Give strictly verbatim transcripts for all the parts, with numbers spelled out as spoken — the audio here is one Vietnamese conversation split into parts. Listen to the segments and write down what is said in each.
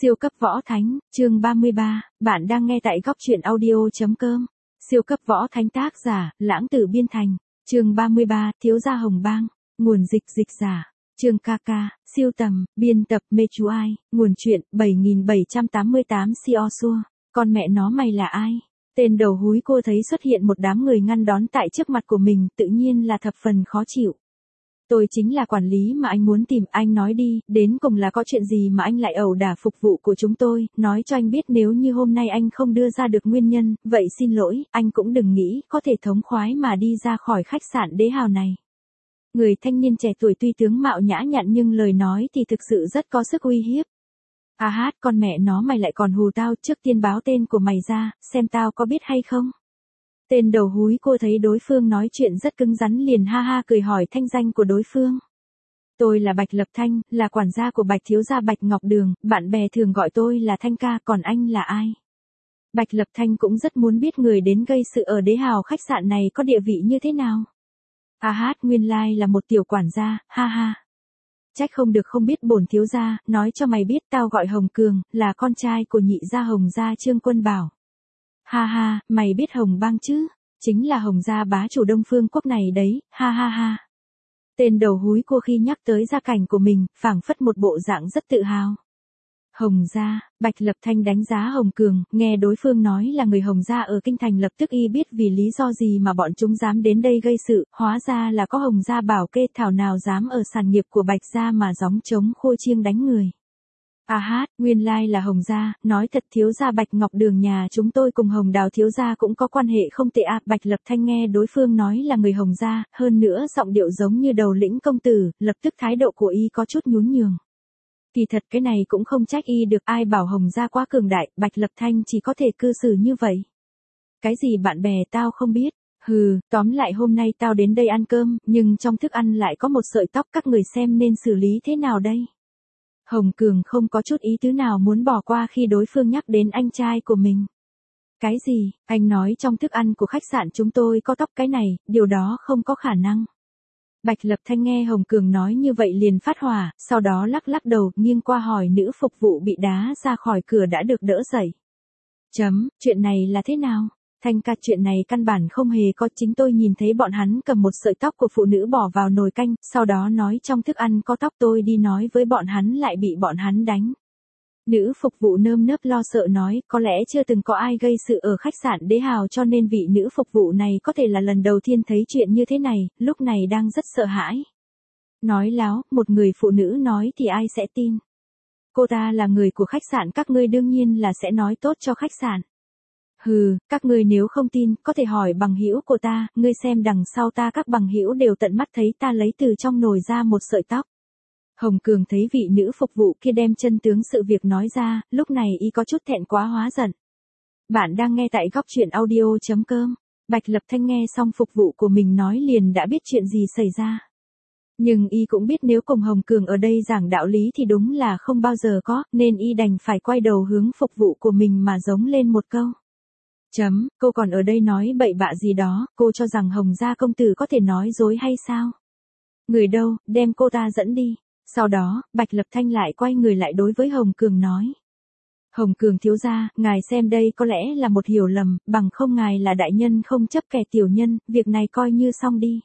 Siêu cấp võ thánh, chương ba mươi ba, bạn đang nghe tại góc truyện audio.com. Siêu cấp võ thánh tác giả, Lãng Tử Biên Thành, chương ba mươi ba, thiếu gia Hồng Bang, nguồn dịch dịch giả, chương ca ca, siêu tầm, biên tập mê chú ai, nguồn truyện bảy nghìn bảy trăm tám mươi tám Siosua, con mẹ nó mày là ai? Tên đầu húi cô thấy xuất hiện một đám người ngăn đón tại trước mặt của mình, tự nhiên là thập phần khó chịu. Tôi chính là quản lý mà anh muốn tìm, anh nói đi, đến cùng là có chuyện gì mà anh lại ẩu đả phục vụ của chúng tôi, nói cho anh biết nếu như hôm nay anh không đưa ra được nguyên nhân, vậy xin lỗi, anh cũng đừng nghĩ có thể thống khoái mà đi ra khỏi khách sạn đế hào này. Người thanh niên trẻ tuổi tuy tướng mạo nhã nhặn nhưng lời nói thì thực sự rất có sức uy hiếp. À hát, con mẹ nó mày lại còn hù tao, trước tiên báo tên của mày ra, xem tao có biết hay không. Tên đầu húi cô thấy đối phương nói chuyện rất cứng rắn liền ha ha cười hỏi thanh danh của đối phương. Tôi là Bạch Lập Thanh, là quản gia của Bạch thiếu gia Bạch Ngọc Đường, bạn bè thường gọi tôi là Thanh ca, còn anh là ai? Bạch Lập Thanh cũng rất muốn biết người đến gây sự ở đế hào khách sạn này có địa vị như thế nào. À hát, nguyên lai là một tiểu quản gia, ha ha. Trách không được không biết bổn thiếu gia, nói cho mày biết tao gọi Hồng Cường, là con trai của nhị gia Hồng gia Trương Quân Bảo. Ha ha, mày biết Hồng Bang chứ? Chính là Hồng gia bá chủ Đông Phương quốc này đấy, ha ha ha. Tên đầu húi cô khi nhắc tới gia cảnh của mình, phảng phất một bộ dạng rất tự hào. Hồng gia, Bạch Lập Thanh đánh giá Hồng Cường, nghe đối phương nói là người Hồng gia ở kinh thành lập tức y biết vì lý do gì mà bọn chúng dám đến đây gây sự, hóa ra là có Hồng gia bảo kê, thảo nào dám ở sản nghiệp của Bạch gia mà gióng trống khua chiêng đánh người. À hát, nguyên lai là Hồng gia, nói thật thiếu gia Bạch Ngọc Đường nhà chúng tôi cùng Hồng Đào thiếu gia cũng có quan hệ không tệ à. Bạch Lập Thanh nghe đối phương nói là người Hồng gia, hơn nữa giọng điệu giống như đầu lĩnh công tử, lập tức thái độ của y có chút nhún nhường. Kỳ thật cái này cũng không trách y được, ai bảo Hồng gia quá cường đại, Bạch Lập Thanh chỉ có thể cư xử như vậy. Cái gì bạn bè tao không biết, hừ, tóm lại hôm nay tao đến đây ăn cơm, nhưng trong thức ăn lại có một sợi tóc, các người xem nên xử lý thế nào đây? Hồng Cường không có chút ý tứ nào muốn bỏ qua khi đối phương nhắc đến anh trai của mình. Cái gì, anh nói trong thức ăn của khách sạn chúng tôi có tóc, cái này, điều đó không có khả năng. Bạch Lập Thanh nghe Hồng Cường nói như vậy liền phát hỏa, sau đó lắc lắc đầu, nghiêng qua hỏi nữ phục vụ bị đá ra khỏi cửa đã được đỡ dậy. Chấm, chuyện này là thế nào? Thanh ca, chuyện này căn bản không hề có, chính tôi nhìn thấy bọn hắn cầm một sợi tóc của phụ nữ bỏ vào nồi canh, sau đó nói trong thức ăn có tóc, tôi đi nói với bọn hắn lại bị bọn hắn đánh. Nữ phục vụ nơm nớp lo sợ nói, có lẽ chưa từng có ai gây sự ở khách sạn đế hào cho nên vị nữ phục vụ này có thể là lần đầu tiên thấy chuyện như thế này, lúc này đang rất sợ hãi. Nói láo, một người phụ nữ nói thì ai sẽ tin. Cô ta là người của khách sạn, các ngươi đương nhiên là sẽ nói tốt cho khách sạn. Hừ, các ngươi nếu không tin, có thể hỏi bằng hữu của ta, ngươi xem đằng sau ta, các bằng hữu đều tận mắt thấy ta lấy từ trong nồi ra một sợi tóc. Hồng Cường thấy vị nữ phục vụ kia đem chân tướng sự việc nói ra, lúc này y có chút thẹn quá hóa giận. Bạn đang nghe tại góc truyện audio.com. Bạch Lập Thanh nghe xong phục vụ của mình nói liền đã biết chuyện gì xảy ra. Nhưng y cũng biết nếu cùng Hồng Cường ở đây giảng đạo lý thì đúng là không bao giờ có, nên y đành phải quay đầu hướng phục vụ của mình mà giống lên một câu. Chấm, cô còn ở đây nói bậy bạ gì đó, cô cho rằng Hồng gia công tử có thể nói dối hay sao? Người đâu, đem cô ta dẫn đi. Sau đó, Bạch Lập Thanh lại quay người lại đối với Hồng Cường nói. Hồng Cường thiếu gia, ngài xem đây có lẽ là một hiểu lầm, bằng không ngài là đại nhân không chấp kẻ tiểu nhân, việc này coi như xong đi.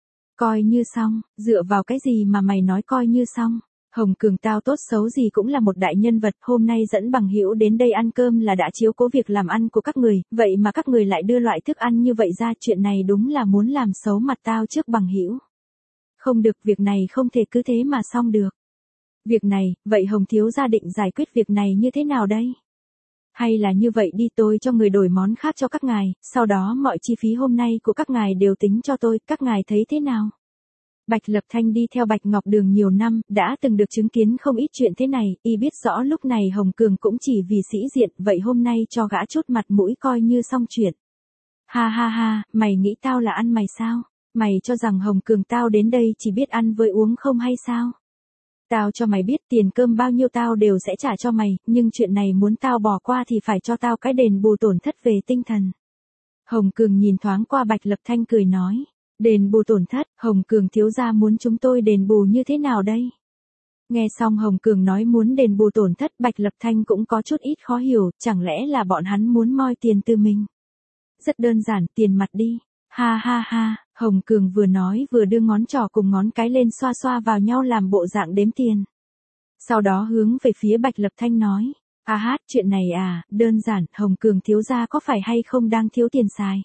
Coi như xong, dựa vào cái gì mà mày nói coi như xong? Hồng Cường tao tốt xấu gì cũng là một đại nhân vật, hôm nay dẫn bằng hữu đến đây ăn cơm là đã chiếu cố việc làm ăn của các người, vậy mà các người lại đưa loại thức ăn như vậy ra, chuyện này đúng là muốn làm xấu mặt tao trước bằng hữu. Không được, việc này không thể cứ thế mà xong được. Việc này, vậy Hồng thiếu gia định giải quyết việc này như thế nào đây? Hay là như vậy đi, tôi cho người đổi món khác cho các ngài, sau đó mọi chi phí hôm nay của các ngài đều tính cho tôi, các ngài thấy thế nào? Bạch Lập Thanh đi theo Bạch Ngọc Đường nhiều năm, đã từng được chứng kiến không ít chuyện thế này, y biết rõ lúc này Hồng Cường cũng chỉ vì sĩ diện, vậy hôm nay cho gã chút mặt mũi coi như xong chuyện. Ha ha ha, mày nghĩ tao là ăn mày sao? Mày cho rằng Hồng Cường tao đến đây chỉ biết ăn với uống không hay sao? Tao cho mày biết tiền cơm bao nhiêu tao đều sẽ trả cho mày, nhưng chuyện này muốn tao bỏ qua thì phải cho tao cái đền bù tổn thất về tinh thần. Hồng Cường nhìn thoáng qua Bạch Lập Thanh cười nói. Đền bù tổn thất, Hồng Cường thiếu gia muốn chúng tôi đền bù như thế nào đây? Nghe xong Hồng Cường nói muốn đền bù tổn thất, Bạch Lập Thanh cũng có chút ít khó hiểu, chẳng lẽ là bọn hắn muốn moi tiền từ mình. Rất đơn giản, tiền mặt đi. Ha ha ha, Hồng Cường vừa nói vừa đưa ngón trỏ cùng ngón cái lên xoa xoa vào nhau làm bộ dạng đếm tiền. Sau đó hướng về phía Bạch Lập Thanh nói, a hát, chuyện này à, đơn giản, Hồng Cường thiếu gia có phải hay không đang thiếu tiền xài.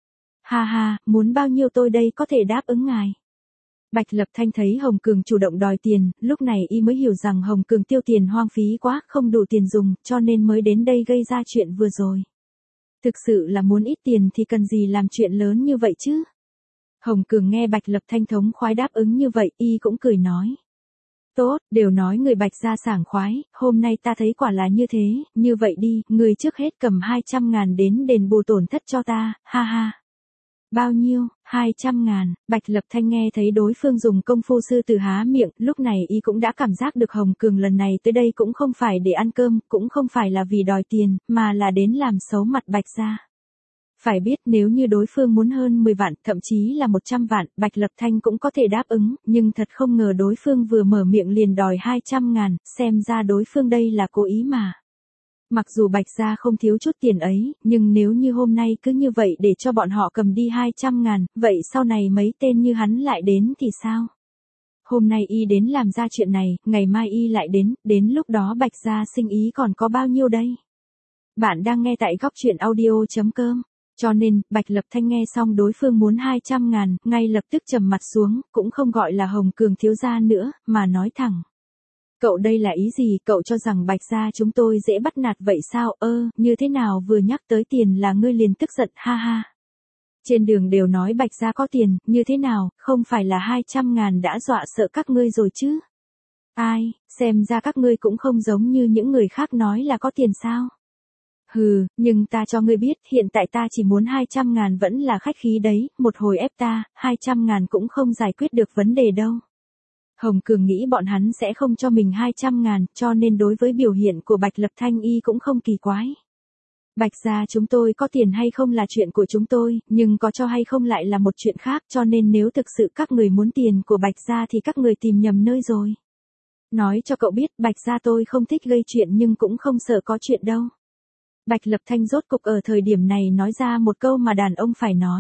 Ha ha, muốn bao nhiêu tôi đây có thể đáp ứng ngài. Bạch Lập Thanh thấy Hồng Cường chủ động đòi tiền, lúc này y mới hiểu rằng Hồng Cường tiêu tiền hoang phí quá, không đủ tiền dùng, cho nên mới đến đây gây ra chuyện vừa rồi. Thực sự là muốn ít tiền thì cần gì làm chuyện lớn như vậy chứ? Hồng Cường nghe Bạch Lập Thanh thống khoái đáp ứng như vậy, y cũng cười nói. Tốt, đều nói người Bạch gia sảng khoái, hôm nay ta thấy quả là như thế, như vậy đi, người trước hết cầm hai trăm ngàn đến đền bù tổn thất cho ta, ha ha. Bao nhiêu? hai trăm ngàn, Bạch Lập Thanh nghe thấy đối phương dùng công phu sư tử há miệng, lúc này y cũng đã cảm giác được Hồng Cường lần này tới đây cũng không phải để ăn cơm, cũng không phải là vì đòi tiền, mà là đến làm xấu mặt Bạch gia. Phải biết nếu như đối phương muốn hơn mười vạn, thậm chí là một trăm vạn, Bạch Lập Thanh cũng có thể đáp ứng, nhưng thật không ngờ đối phương vừa mở miệng liền đòi hai trăm ngàn, xem ra đối phương đây là cố ý mà. Mặc dù Bạch gia không thiếu chút tiền ấy, nhưng nếu như hôm nay cứ như vậy để cho bọn họ cầm đi hai trăm ngàn, vậy sau này mấy tên như hắn lại đến thì sao? Hôm nay y đến làm ra chuyện này, ngày mai y lại đến, đến lúc đó Bạch gia sinh ý còn có bao nhiêu đây? Bạn đang nghe tại góc truyện audio chấm com. Cho nên, Bạch Lập Thanh nghe xong đối phương muốn hai trăm ngàn, ngay lập tức trầm mặt xuống, cũng không gọi là Hồng Cường thiếu gia nữa, mà nói thẳng. Cậu đây là ý gì, cậu cho rằng Bạch gia chúng tôi dễ bắt nạt vậy sao, ơ, như thế nào vừa nhắc tới tiền là ngươi liền tức giận, ha ha. Trên đường đều nói Bạch gia có tiền, như thế nào, không phải là hai trăm ngàn đã dọa sợ các ngươi rồi chứ? Ai, xem ra các ngươi cũng không giống như những người khác nói là có tiền sao? Hừ, nhưng ta cho ngươi biết, hiện tại ta chỉ muốn hai trăm ngàn vẫn là khách khí đấy, một hồi ép ta, hai trăm ngàn cũng không giải quyết được vấn đề đâu. Hồng Cường nghĩ bọn hắn sẽ không cho mình hai trăm ngàn, cho nên đối với biểu hiện của Bạch Lập Thanh y cũng không kỳ quái. Bạch gia chúng tôi có tiền hay không là chuyện của chúng tôi, nhưng có cho hay không lại là một chuyện khác, cho nên nếu thực sự các người muốn tiền của Bạch gia thì các người tìm nhầm nơi rồi. Nói cho cậu biết, Bạch gia tôi không thích gây chuyện nhưng cũng không sợ có chuyện đâu. Bạch Lập Thanh rốt cục ở thời điểm này nói ra một câu mà đàn ông phải nói.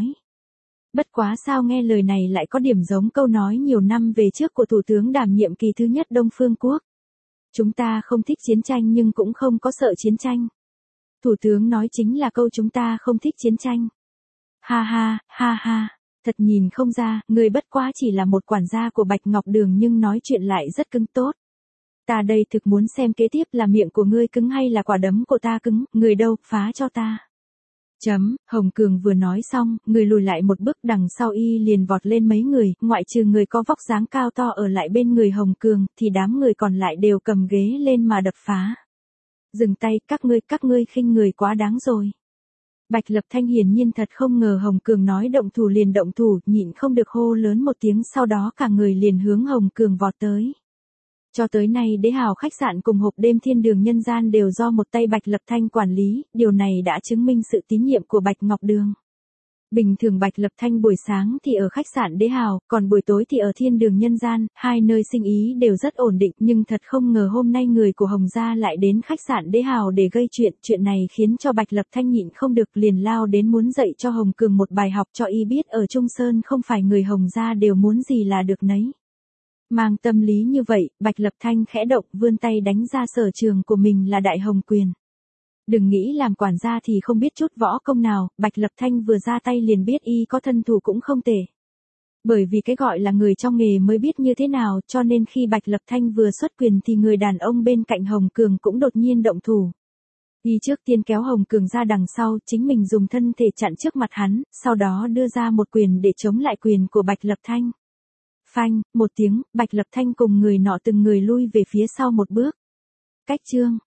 Bất quá sao nghe lời này lại có điểm giống câu nói nhiều năm về trước của Thủ tướng đảm nhiệm kỳ thứ nhất Đông Phương Quốc. Chúng ta không thích chiến tranh nhưng cũng không có sợ chiến tranh. Thủ tướng nói chính là câu chúng ta không thích chiến tranh. Ha ha, ha ha, thật nhìn không ra, người bất quá chỉ là một quản gia của Bạch Ngọc Đường nhưng nói chuyện lại rất cứng tốt. Ta đây thực muốn xem kế tiếp là miệng của ngươi cứng hay là quả đấm của ta cứng, người đâu, phá cho ta. Chấm, Hồng Cường vừa nói xong, người lùi lại một bước đằng sau y liền vọt lên mấy người, ngoại trừ người có vóc dáng cao to ở lại bên người Hồng Cường, thì đám người còn lại đều cầm ghế lên mà đập phá. Dừng tay, các ngươi, các ngươi khinh người quá đáng rồi. Bạch Lập Thanh hiển nhiên thật không ngờ Hồng Cường nói động thủ liền động thủ, nhịn không được hô lớn một tiếng, sau đó cả người liền hướng Hồng Cường vọt tới. Cho tới nay Đế Hào khách sạn cùng hộp đêm Thiên Đường Nhân Gian đều do một tay Bạch Lập Thanh quản lý, điều này đã chứng minh sự tín nhiệm của Bạch Ngọc Đường. Bình thường Bạch Lập Thanh buổi sáng thì ở khách sạn Đế Hào, còn buổi tối thì ở Thiên Đường Nhân Gian, hai nơi sinh ý đều rất ổn định, nhưng thật không ngờ hôm nay người của Hồng gia lại đến khách sạn Đế Hào để gây chuyện, chuyện này khiến cho Bạch Lập Thanh nhịn không được liền lao đến muốn dạy cho Hồng Cường một bài học cho y biết ở Trung Sơn không phải người Hồng gia đều muốn gì là được nấy. Mang tâm lý như vậy, Bạch Lập Thanh khẽ động, vươn tay đánh ra sở trường của mình là Đại Hồng Quyền. Đừng nghĩ làm quản gia thì không biết chút võ công nào, Bạch Lập Thanh vừa ra tay liền biết y có thân thủ cũng không tệ. Bởi vì cái gọi là người trong nghề mới biết như thế nào, cho nên khi Bạch Lập Thanh vừa xuất quyền thì người đàn ông bên cạnh Hồng Cường cũng đột nhiên động thủ. Y trước tiên kéo Hồng Cường ra đằng sau, chính mình dùng thân thể chặn trước mặt hắn, sau đó đưa ra một quyền để chống lại quyền của Bạch Lập Thanh. Phanh, một tiếng, Bạch Lập Thanh cùng người nọ từng người lui về phía sau một bước. Cách chương,